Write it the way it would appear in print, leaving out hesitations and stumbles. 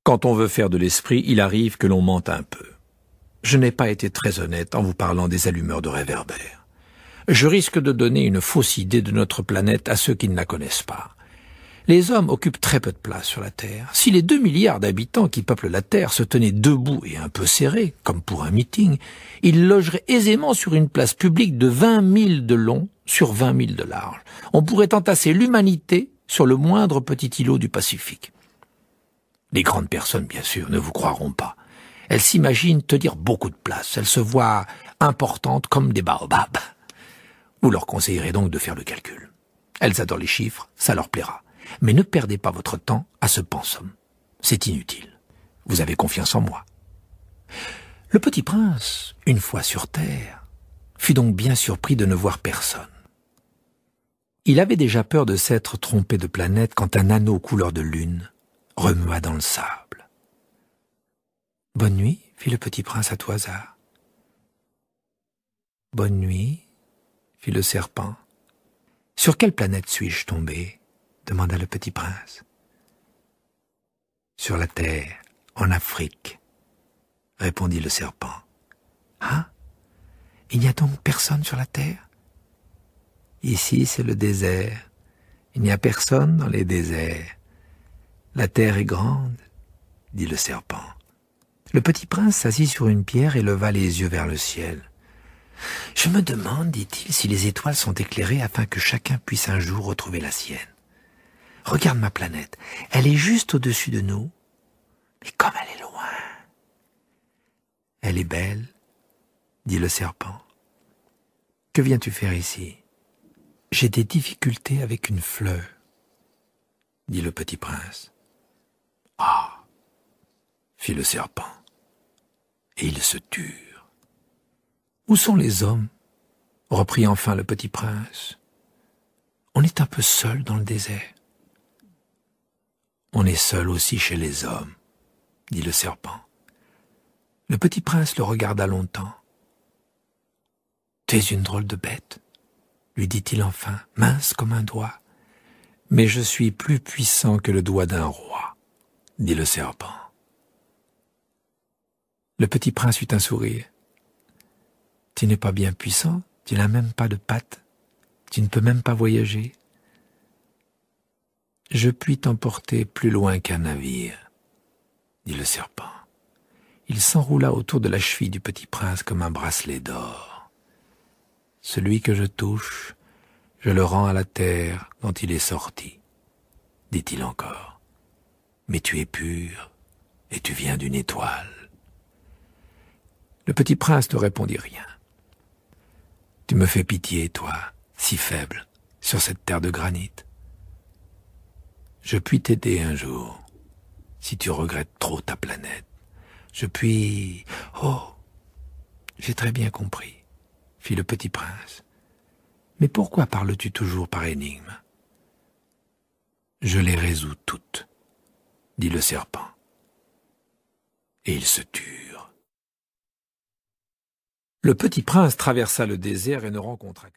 Quand on veut faire de l'esprit, il arrive que l'on mente un peu. Je n'ai pas été très honnête en vous parlant des allumeurs de réverbères. Je risque de donner une fausse idée de notre planète à ceux qui ne la connaissent pas. Les hommes occupent très peu de place sur la Terre. Si les 2 milliards d'habitants qui peuplent la Terre se tenaient debout et un peu serrés, comme pour un meeting, ils logeraient aisément sur une place publique de 20 000 de long sur 20 000 de large. On pourrait entasser l'humanité sur le moindre petit îlot du Pacifique. Les grandes personnes, bien sûr, ne vous croiront pas. Elles s'imaginent tenir beaucoup de place. Elles se voient importantes comme des baobabs. Vous leur conseillerez donc de faire le calcul. Elles adorent les chiffres, ça leur plaira. Mais ne perdez pas votre temps à ce pensum. C'est inutile. Vous avez confiance en moi. Le petit prince, une fois sur terre, fut donc bien surpris de ne voir personne. Il avait déjà peur de s'être trompé de planète quand un anneau couleur de lune remua dans le sable. « Bonne nuit, fit le petit prince à tout hasard. « Bonne nuit, fit le serpent. « Sur quelle planète suis-je tombé ?» demanda le petit prince. « Sur la terre, en Afrique, » répondit le serpent. « Hein? Il n'y a donc personne sur la terre? Ici, c'est le désert. Il n'y a personne dans les déserts. La terre est grande, dit le serpent. Le petit prince s'assit sur une pierre et leva les yeux vers le ciel. « Je me demande, dit-il, si les étoiles sont éclairées afin que chacun puisse un jour retrouver la sienne. Regarde ma planète, elle est juste au-dessus de nous, mais comme elle est loin. »« Elle est belle, dit le serpent. Que viens-tu faire ici ? » ?»« J'ai des difficultés avec une fleur, dit le petit prince. »« Ah !» fit le serpent, et ils se turent. « Où sont les hommes ?» reprit enfin le petit prince. « On est un peu seul dans le désert. »« On est seul aussi chez les hommes, » dit le serpent. Le petit prince le regarda longtemps. « Tu es une drôle de bête, » lui dit-il enfin, mince comme un doigt. « Mais je suis plus puissant que le doigt d'un roi, » dit le serpent. Le petit prince eut un sourire. « Tu n'es pas bien puissant, tu n'as même pas de pattes, tu ne peux même pas voyager. »« Je puis t'emporter plus loin qu'un navire, » dit le serpent. Il s'enroula autour de la cheville du petit prince comme un bracelet d'or. « Celui que je touche, je le rends à la terre dont il est sorti, » dit-il encore. « Mais tu es pur et tu viens d'une étoile. » Le petit prince ne répondit rien. « Tu me fais pitié, toi, si faible, sur cette terre de granit. Je puis t'aider un jour, si tu regrettes trop ta planète. Je puis... »« Oh, j'ai très bien compris, » fit le petit prince. « Mais pourquoi parles-tu toujours par énigme ? » ?»« Je les résous toutes, » dit le serpent. Et ils se turent. Le petit prince traversa le désert et ne rencontra